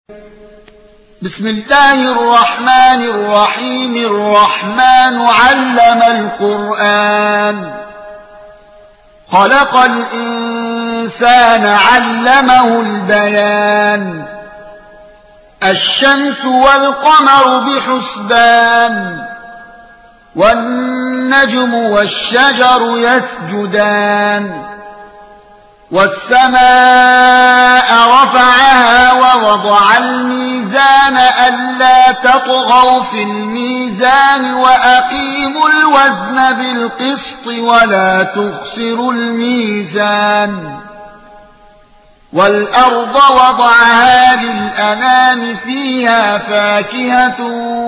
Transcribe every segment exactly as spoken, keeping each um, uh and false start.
بسم الله الرحمن الرحيم. الرحمن علم القرآن، خلق الإنسان علمه البيان. الشمس والقمر بحسبان، والنجم والشجر يسجدان. والسماء رفعها ووضع الميزان ألا تطغوا في الميزان وأقيموا الوزن بالقسط ولا تخسروا الميزان. والأرض وضعها للأنام فيها فاكهة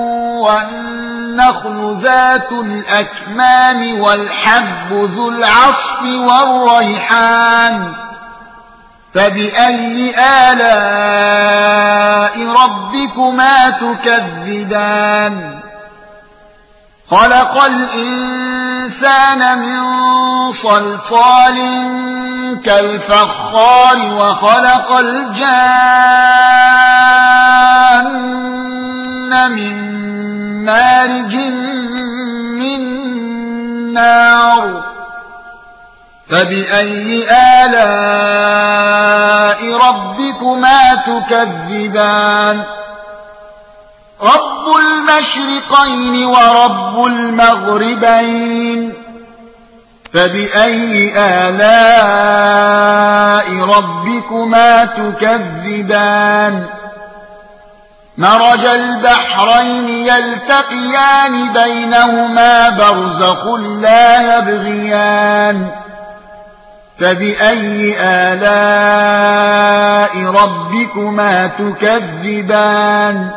والنخل ذات الأكمام والحب ذو العصف والريحان. فبأي آلاء ربكما تكذبان؟ خلق الإنسان من صلصال كالفخار وخلق الجان من مارج من نار. فبأي آلاء ربكما تكذبان؟ رب المشرقين ورب المغربين. فبأي آلاء ربكما تكذبان؟ مرج البحرين يلتقيان بينهما برزخ لا يبغيان. فبأي آلاء ربكما تكذبان؟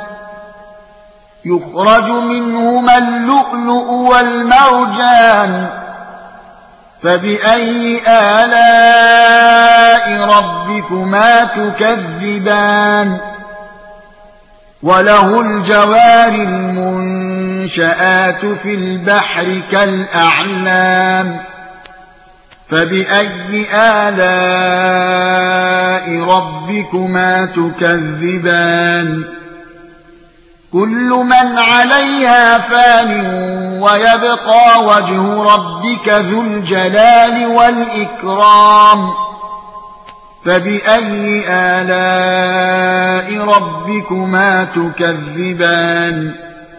يخرج منهما اللؤلؤ والمرجان. فبأي آلاء ربكما تكذبان؟ وله الجوار المنشآت في البحر كالأعلام. فبأي آلاء ربكما تكذبان؟ كل من عليها فان ويبقى وجه ربك ذو الجلال والإكرام. فبأي آلاء ربكما تكذبان؟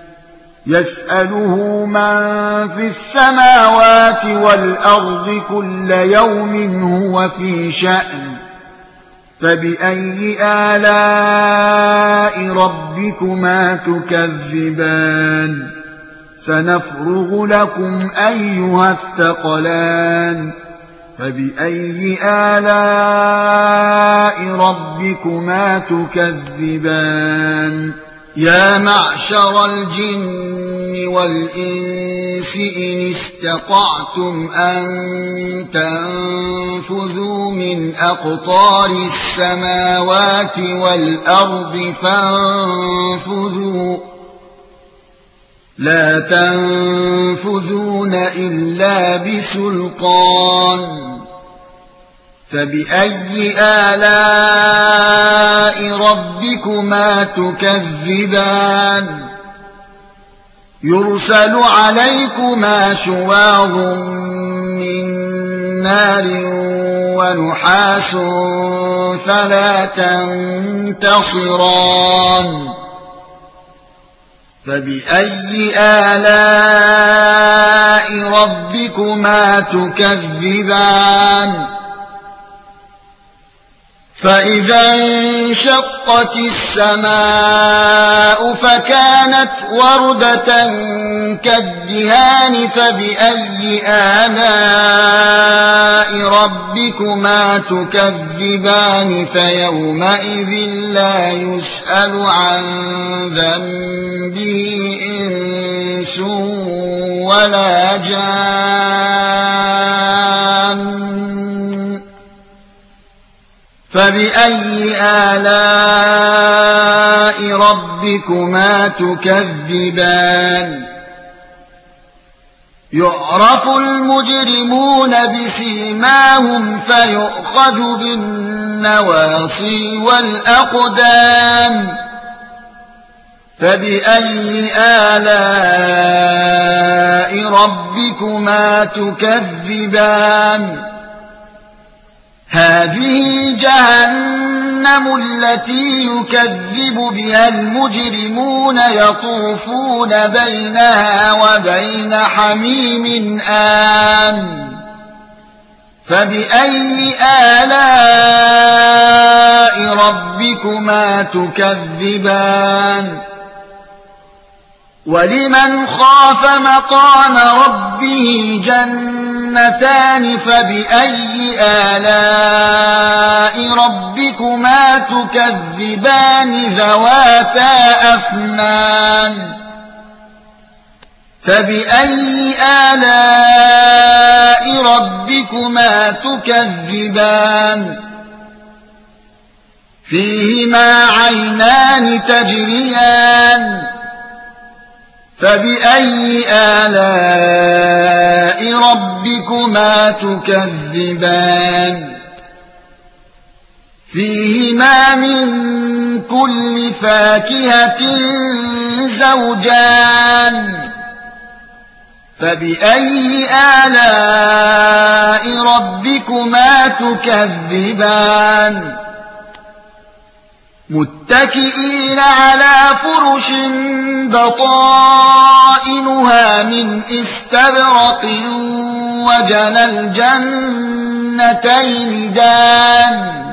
يسأله من في السماوات والأرض كل يوم هو في شأن. فبأي آلاء ربكما تكذبان؟ سنفرغ لكم أيها الثقلان. فبأي آلاء ربكما تكذبان؟ يا معشر الجن والإنس إن استطعتم أن تنفذوا من أقطار السماوات والأرض فانفذوا لا تنفذون إلا بسلطان. فبأي آلاء ربكما تكذبان؟ يرسل عليكما شواظ من نار ونحاس فلا تنتصران. فبأي آلاء ربكما تكذبان؟ فإذا انشقت السماء فكانت وردة كالدهان. فبأي آلاء ربكما تكذبان؟ فيومئذ لا يسأل عن ذنبه إنس ولا جان. فبأي آلاء ربكما تكذبان؟ يعرف المجرمون بسيماهم فيؤخذ بالنواصي والأقدام فبأي آلاء ربكما تكذبان هذه جهنم التي يكذب بها المجرمون يطوفون بينها وبين حميم آن فبأي آلاء ربكما تكذبان ولمن خاف مقام ربه جنتان فبأي آلاء ربكما تكذبان ذواتا أفنان فبأي آلاء ربكما تكذبان فيهما عينان تجريان فبأي آلاء ربكما تكذبان فيهما من كل فاكهة زوجان فبأي آلاء ربكما تكذبان متكئين على فرش بطائنها من استبرق وجنى الجنتين دان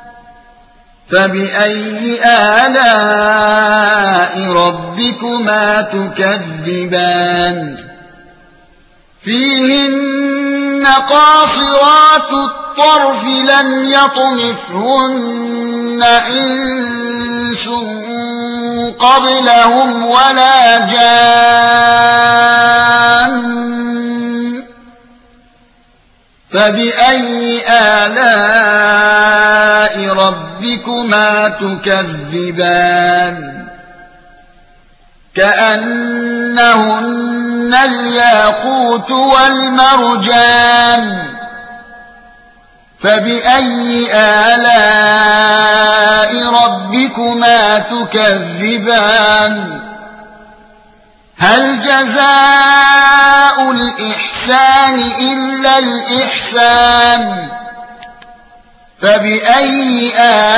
فبأي آلاء ربكما تكذبان فيهن قاصرات الطرف لم يطمثهن إنس قبلهم ولا جان فبأي آلاء ربكما تكذبان كأنهن الياقوت والمرجان فبأي آلاء ربكما تكذبان هل جزاء الإحسان إلا الإحسان فبأي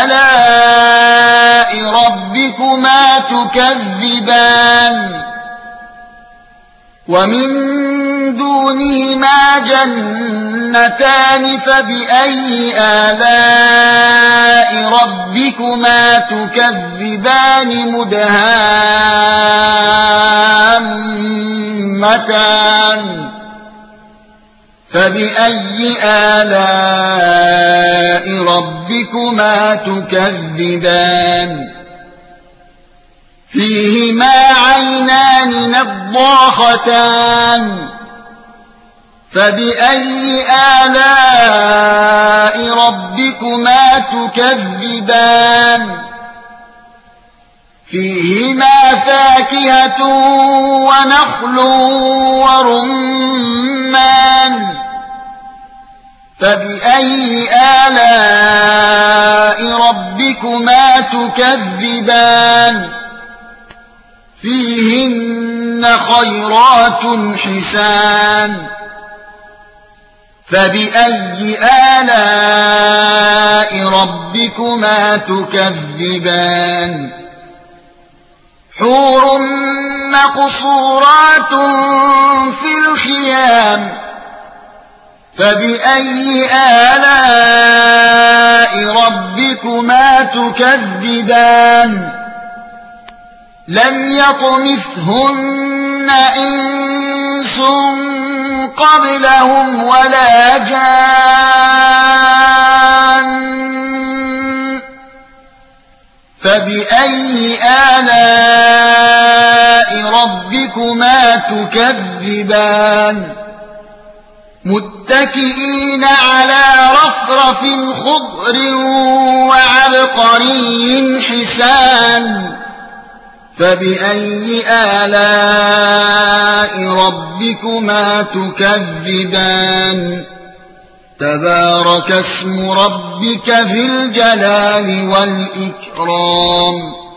آلاء ربكما تكذبان ومن دونهما جنتان فبأي آلاء ربكما تكذبان مدهامتان فبأي آلاء ربكما تكذبان فيهما عينان نضاختان فبأي آلاء ربكما تكذبان فيهما فاكهة ونخل ورمان فبأي آلاء ربكما تكذبان فيهن خيرات حسان فبأي آلاء ربكما تكذبان حور مقصورات في الخيام فبأي آلاء ربكما تكذبان لم يطمثهن إنس قبلهم ولا جان فبأي آلاء ربكما تكذبان متكئين على رفرف خضر وعبقري حسان فبأي آلاء ربكما تكذبان تبارك اسم ربك ذي الجلال والإكرام